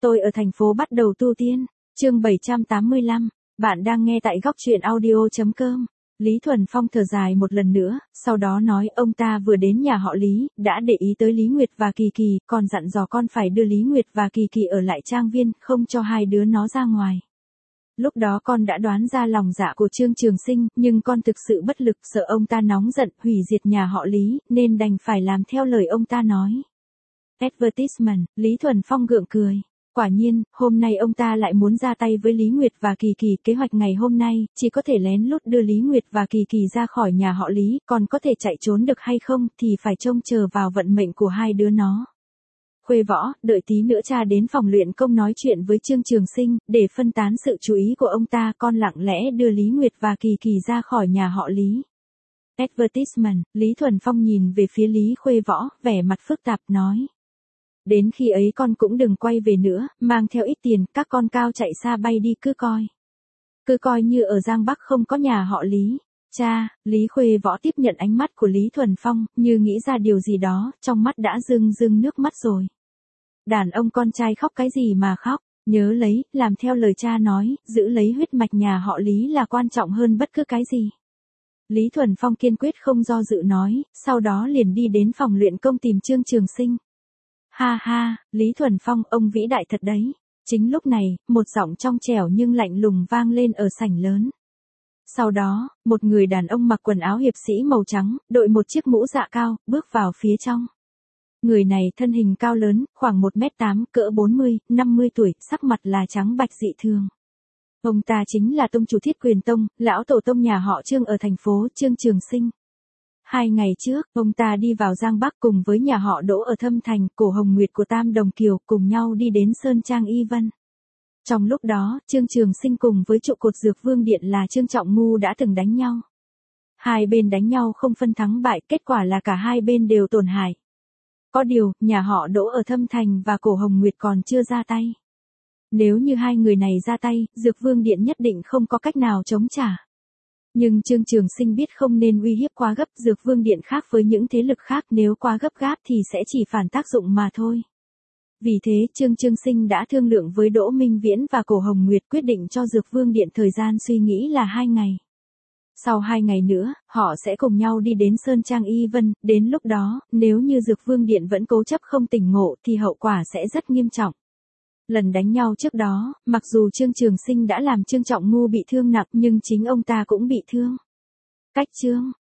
Tôi ở thành phố bắt đầu tu tiên. Chương 785. Bạn đang nghe tại góc truyện audio.com. Lý Thuần Phong thở dài một lần nữa, sau đó nói ông ta vừa đến nhà họ Lý, đã để ý tới Lý Nguyệt và Kỳ Kỳ, còn dặn dò con phải đưa Lý Nguyệt và Kỳ Kỳ ở lại trang viên, không cho hai đứa nó ra ngoài. Lúc đó con đã đoán ra lòng dạ của Trương Trường Sinh, nhưng con thực sự bất lực, sợ ông ta nóng giận, hủy diệt nhà họ Lý, nên đành phải làm theo lời ông ta nói. Advertisement, Lý Thuần Phong gượng cười. Quả nhiên, hôm nay ông ta lại muốn ra tay với Lý Nguyệt và Kỳ Kỳ. Kế hoạch ngày hôm nay, chỉ có thể lén lút đưa Lý Nguyệt và Kỳ Kỳ ra khỏi nhà họ Lý, còn có thể chạy trốn được hay không thì phải trông chờ vào vận mệnh của hai đứa nó. Khuê Võ, đợi tí nữa cha đến phòng luyện công nói chuyện với Trương Trường Sinh, để phân tán sự chú ý của ông ta, con lặng lẽ đưa Lý Nguyệt và Kỳ Kỳ ra khỏi nhà họ Lý. Advertisement, Lý Thuần Phong nhìn về phía Lý Khuê Võ, vẻ mặt phức tạp nói. Đến khi ấy con cũng đừng quay về nữa, mang theo ít tiền, các con cao chạy xa bay đi cứ coi. Cứ coi như ở Giang Bắc không có nhà họ Lý. Cha, Lý Khuê Võ tiếp nhận ánh mắt của Lý Thuần Phong, như nghĩ ra điều gì đó, trong mắt đã rưng rưng nước mắt rồi. Đàn ông con trai khóc cái gì mà khóc, nhớ lấy, làm theo lời cha nói, giữ lấy huyết mạch nhà họ Lý là quan trọng hơn bất cứ cái gì. Lý Thuần Phong kiên quyết không do dự nói, sau đó liền đi đến phòng luyện công tìm Trương Trường Sinh. Ha ha, Lý Thuần Phong, ông vĩ đại thật đấy. Chính lúc này, một giọng trong trẻo nhưng lạnh lùng vang lên ở sảnh lớn. Sau đó, một người đàn ông mặc quần áo hiệp sĩ màu trắng, đội một chiếc mũ dạ cao, bước vào phía trong. Người này thân hình cao lớn, khoảng 1m8, cỡ 40, 50 tuổi, sắc mặt là trắng bạch dị thường. Ông ta chính là tông chủ Thiết Quyền Tông, lão tổ tông nhà họ Trương ở thành phố Trương Trường Sinh. 2 ngày trước, ông ta đi vào Giang Bắc cùng với nhà họ Đỗ ở Thâm Thành, Cổ Hồng Nguyệt của Tam Đồng Kiều, cùng nhau đi đến Sơn Trang Y Vân. Trong lúc đó, Trương Trường Sinh cùng với trụ cột Dược Vương Điện là Trương Trọng Ngu đã từng đánh nhau. Hai bên đánh nhau không phân thắng bại, kết quả là cả hai bên đều tổn hại. Có điều, nhà họ Đỗ ở Thâm Thành và Cổ Hồng Nguyệt còn chưa ra tay. Nếu như hai người này ra tay, Dược Vương Điện nhất định không có cách nào chống trả. Nhưng Trương Trường Sinh biết không nên uy hiếp quá gấp, Dược Vương Điện khác với những thế lực khác, nếu quá gấp gáp thì sẽ chỉ phản tác dụng mà thôi. Vì thế Trương Trường Sinh đã thương lượng với Đỗ Minh Viễn và Cổ Hồng Nguyệt, quyết định cho Dược Vương Điện thời gian suy nghĩ là 2 ngày. Sau 2 ngày nữa, họ sẽ cùng nhau đi đến Sơn Trang Y Vân, đến lúc đó, nếu như Dược Vương Điện vẫn cố chấp không tỉnh ngộ thì hậu quả sẽ rất nghiêm trọng. Lần đánh nhau trước đó, mặc dù Trương Trường Sinh đã làm Trương Trọng Ngu bị thương nặng nhưng chính ông ta cũng bị thương. Cách Trương